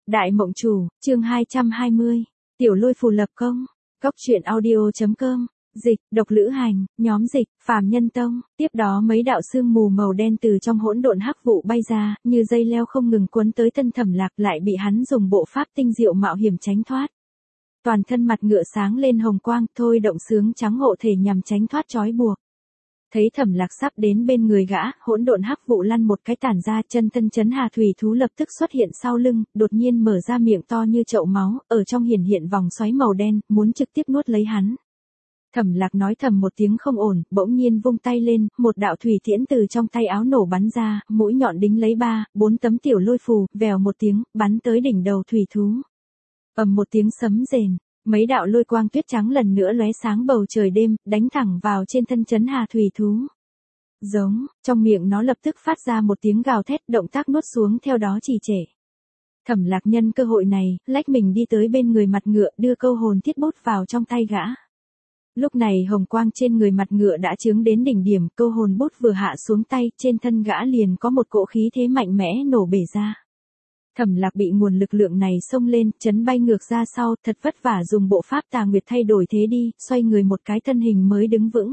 Đại Mộng Chủ, chương 220, Tiểu Lôi Phù lập công, Cốc truyện audio.com, dịch, độc lữ hành, nhóm dịch, Phàm Nhân Tông, tiếp đó mấy đạo sương mù màu đen từ trong hỗn độn hắc vụ bay ra, như dây leo không ngừng cuốn tới thân Thẩm Lạc, lại bị hắn dùng bộ pháp tinh diệu mạo hiểm tránh thoát. Toàn thân mặt ngựa sáng lên hồng quang, thôi động sướng trắng hộ thể nhằm tránh thoát trói buộc. Thấy Thẩm Lạc sắp đến bên người gã, hỗn độn hắc vụ lăn một cái tản ra, chân thân chấn hà thủy thú lập tức xuất hiện sau lưng, đột nhiên mở ra miệng to như chậu máu, ở trong hiện vòng xoáy màu đen, muốn trực tiếp nuốt lấy hắn. Thẩm Lạc nói thầm một tiếng không ổn, bỗng nhiên vung tay lên, một đạo thủy tiễn từ trong tay áo nổ bắn ra, mũi nhọn đính lấy 4 tấm tiểu lôi phù, vèo một tiếng, bắn tới đỉnh đầu thủy thú. Ầm một tiếng sấm rền. Mấy đạo lôi quang tuyết trắng lần nữa lóe sáng bầu trời đêm, đánh thẳng vào trên thân chấn hà thủy thú. Giống, trong miệng nó lập tức phát ra một tiếng gào thét, động tác nuốt xuống theo đó trì trệ. Thẩm Lạc nhân cơ hội này, lách mình đi tới bên người mặt ngựa, đưa câu hồn thiết bút vào trong tay gã. Lúc này hồng quang trên người mặt ngựa đã chướng đến đỉnh điểm, câu hồn bút vừa hạ xuống tay, trên thân gã liền có một cỗ khí thế mạnh mẽ nổ bể ra. Thẩm Lạc bị nguồn lực lượng này xông lên, chấn bay ngược ra sau, thật vất vả dùng bộ pháp tà nguyệt thay đổi thế đi, xoay người một cái thân hình mới đứng vững.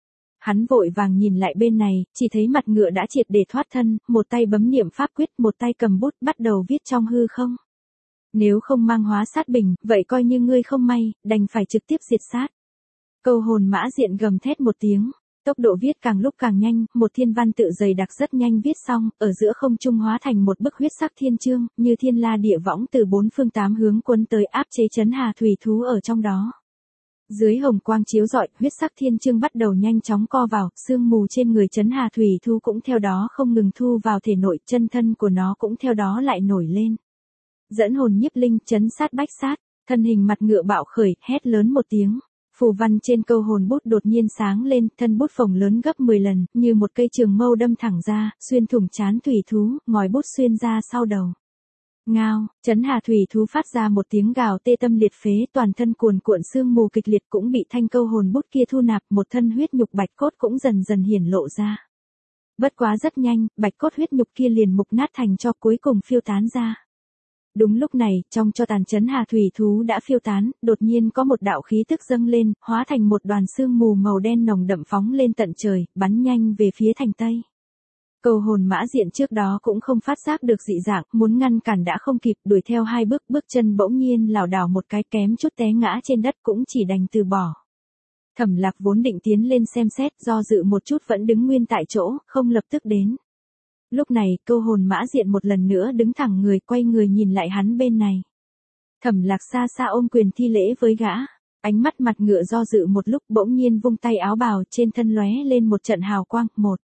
Hắn vội vàng nhìn lại bên này, chỉ thấy mặt ngựa đã triệt để thoát thân, một tay bấm niệm pháp quyết, một tay cầm bút bắt đầu viết trong hư không. Nếu không mang hóa sát bình, vậy coi như ngươi không may, đành phải trực tiếp diệt sát. Câu hồn mã diện gầm thét một tiếng. Tốc độ viết càng lúc càng nhanh, một thiên văn tự dày đặc rất nhanh viết xong, ở giữa không trung hóa thành một bức huyết sắc thiên chương, như thiên la địa võng từ bốn phương tám hướng cuốn tới áp chế chấn hà thủy thú ở trong đó. Dưới hồng quang chiếu rọi, huyết sắc thiên chương bắt đầu nhanh chóng co vào, sương mù trên người chấn hà thủy thú cũng theo đó không ngừng thu vào thể nội, chân thân của nó cũng theo đó lại nổi lên. Dẫn hồn nhiếp linh, chấn sát bách sát, thân hình mặt ngựa bạo khởi, hét lớn một tiếng. Phù văn trên câu hồn bút đột nhiên sáng lên, thân bút phồng lớn gấp 10 lần, như một cây trường mâu đâm thẳng ra, xuyên thủng trán thủy thú, ngòi bút xuyên ra sau đầu. Ngao, chấn hà thủy thú phát ra một tiếng gào tê tâm liệt phế, toàn thân cuồn cuộn sương mù kịch liệt cũng bị thanh câu hồn bút kia thu nạp, một thân huyết nhục bạch cốt cũng dần dần hiển lộ ra. Bất quá rất nhanh, bạch cốt huyết nhục kia liền mục nát thành tro, cuối cùng phiêu tán ra. Đúng lúc này, trong cho tàn chấn hà thủy thú đã phiêu tán, đột nhiên có một đạo khí tức dâng lên, hóa thành một đoàn sương mù màu đen nồng đậm phóng lên tận trời, bắn nhanh về phía thành Tây. Câu hồn mã diện trước đó cũng không phát giác được dị dạng, muốn ngăn cản đã không kịp, đuổi theo 2 bước, bước chân bỗng nhiên lảo đảo một cái, kém chút té ngã trên đất, cũng chỉ đành từ bỏ. Thẩm Lạc vốn định tiến lên xem xét, do dự một chút vẫn đứng nguyên tại chỗ, không lập tức đến. Lúc này, câu hồn mã diện một lần nữa đứng thẳng người, quay người nhìn lại hắn bên này. Thẩm Lạc xa xa ôm quyền thi lễ với gã, ánh mắt mặt ngựa do dự một lúc, bỗng nhiên vung tay áo bào, trên thân lóe lên một trận hào quang.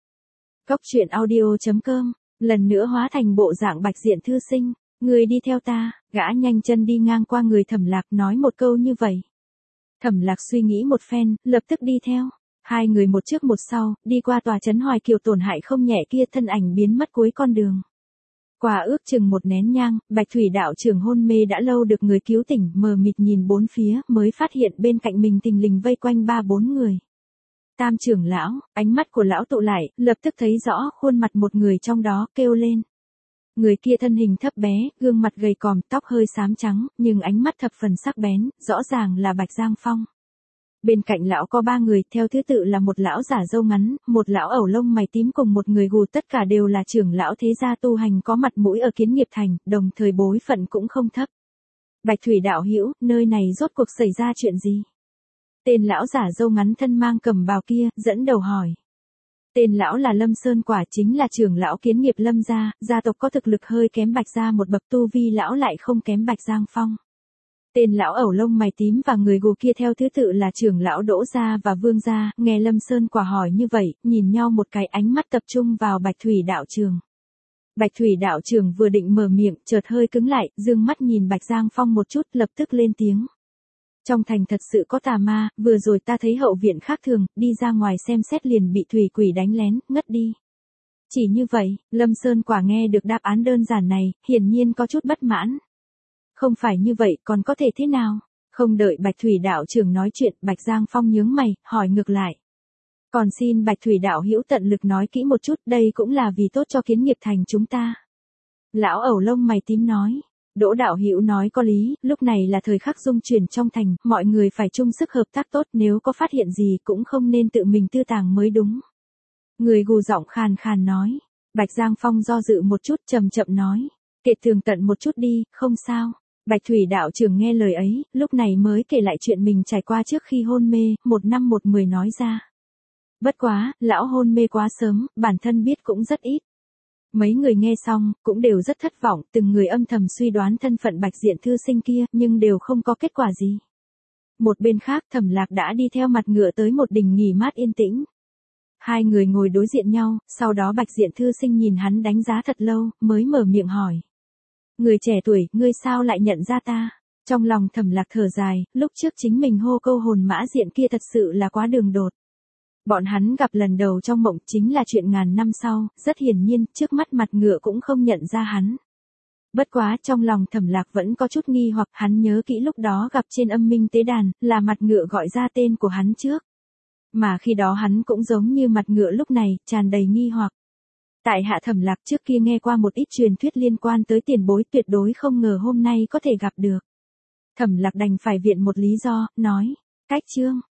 Cốc truyện audio.com, lần nữa hóa thành bộ dạng bạch diện thư sinh, người đi theo ta, gã nhanh chân đi ngang qua người Thẩm Lạc nói một câu như vậy. Thẩm Lạc suy nghĩ một phen, lập tức đi theo. 2 người một trước một sau, đi qua tòa trấn Hoài Kiều tổn hại không nhẹ kia, thân ảnh biến mất cuối con đường. Qua ước chừng một nén nhang, Bạch Thủy đạo trưởng hôn mê đã lâu được người cứu tỉnh, mờ mịt nhìn bốn phía, mới phát hiện bên cạnh mình thình lình vây quanh 3-4 người. Tam trưởng lão, ánh mắt của lão tụ lại, lập tức thấy rõ khuôn mặt một người trong đó, kêu lên. Người kia thân hình thấp bé, gương mặt gầy còm, tóc hơi xám trắng, nhưng ánh mắt thập phần sắc bén, rõ ràng là Bạch Giang Phong. Bên cạnh lão có 3 người, theo thứ tự là một lão giả râu ngắn, một lão ẩu lông mày tím cùng một người gù, tất cả đều là trưởng lão thế gia tu hành có mặt mũi ở Kiến Nghiệp Thành, đồng thời bối phận cũng không thấp. Bạch Thủy đạo hữu, nơi này rốt cuộc xảy ra chuyện gì? Tên lão giả râu ngắn thân mang cẩm bào kia, dẫn đầu hỏi. Tên lão là Lâm Sơn Quả, chính là trưởng lão Kiến Nghiệp Lâm gia, gia tộc có thực lực hơi kém Bạch gia một bậc, tu vi lão lại không kém Bạch Giang Phong. Tên lão ẩu lông mày tím và người gù kia theo thứ tự là trưởng lão Đỗ gia và Vương gia, nghe Lâm Sơn Quả hỏi như vậy, nhìn nhau một cái, ánh mắt tập trung vào Bạch Thủy đạo trưởng. Bạch Thủy đạo trưởng vừa định mở miệng, chợt hơi cứng lại, dương mắt nhìn Bạch Giang Phong một chút, lập tức lên tiếng. Trong thành thật sự có tà ma, vừa rồi ta thấy hậu viện khác thường, đi ra ngoài xem xét liền bị thủy quỷ đánh lén, ngất đi. Chỉ như vậy, Lâm Sơn Quả nghe được đáp án đơn giản này, hiển nhiên có chút bất mãn. Không phải như vậy, còn có thể thế nào? Không đợi Bạch Thủy đạo trưởng nói chuyện, Bạch Giang Phong nhướng mày, hỏi ngược lại. Còn xin Bạch Thủy đạo hữu tận lực nói kỹ một chút, đây cũng là vì tốt cho Kiến Nghiệp Thành chúng ta. Lão ẩu lông mày tím nói. Đỗ đạo hữu nói có lý, lúc này là thời khắc dung chuyển trong thành, mọi người phải chung sức hợp tác tốt, nếu có phát hiện gì cũng không nên tự mình tư tàng mới đúng. Người gù giọng khàn khàn nói. Bạch Giang Phong do dự một chút, chậm chậm nói. Kể tường tận một chút đi, không sao. Bạch Thủy đạo trưởng nghe lời ấy, lúc này mới kể lại chuyện mình trải qua trước khi hôn mê, 1 năm 1 10 nói ra. Bất quá, lão hôn mê quá sớm, bản thân biết cũng rất ít. Mấy người nghe xong, cũng đều rất thất vọng, từng người âm thầm suy đoán thân phận Bạch Diện thư sinh kia, nhưng đều không có kết quả gì. Một bên khác, Thẩm Lạc đã đi theo mặt ngựa tới một đình nghỉ mát yên tĩnh. Hai người ngồi đối diện nhau, sau đó Bạch Diện thư sinh nhìn hắn đánh giá thật lâu, mới mở miệng hỏi. Người trẻ tuổi, ngươi sao lại nhận ra ta? Trong lòng Thẩm Lạc thở dài, lúc trước chính mình hô câu hồn mã diện kia thật sự là quá đường đột. Bọn hắn gặp lần đầu trong mộng chính là chuyện ngàn năm sau, rất hiển nhiên, trước mắt mặt ngựa cũng không nhận ra hắn. Bất quá trong lòng Thẩm Lạc vẫn có chút nghi hoặc hắn nhớ kỹ lúc đó gặp trên âm minh tế đàn, là mặt ngựa gọi ra tên của hắn trước. Mà khi đó hắn cũng giống như mặt ngựa lúc này, tràn đầy nghi hoặc. Tại hạ Thẩm Lạc trước kia nghe qua một ít truyền thuyết liên quan tới tiền bối, tuyệt đối không ngờ hôm nay có thể gặp được. Thẩm Lạc đành phải viện một lý do, nói, cách chương.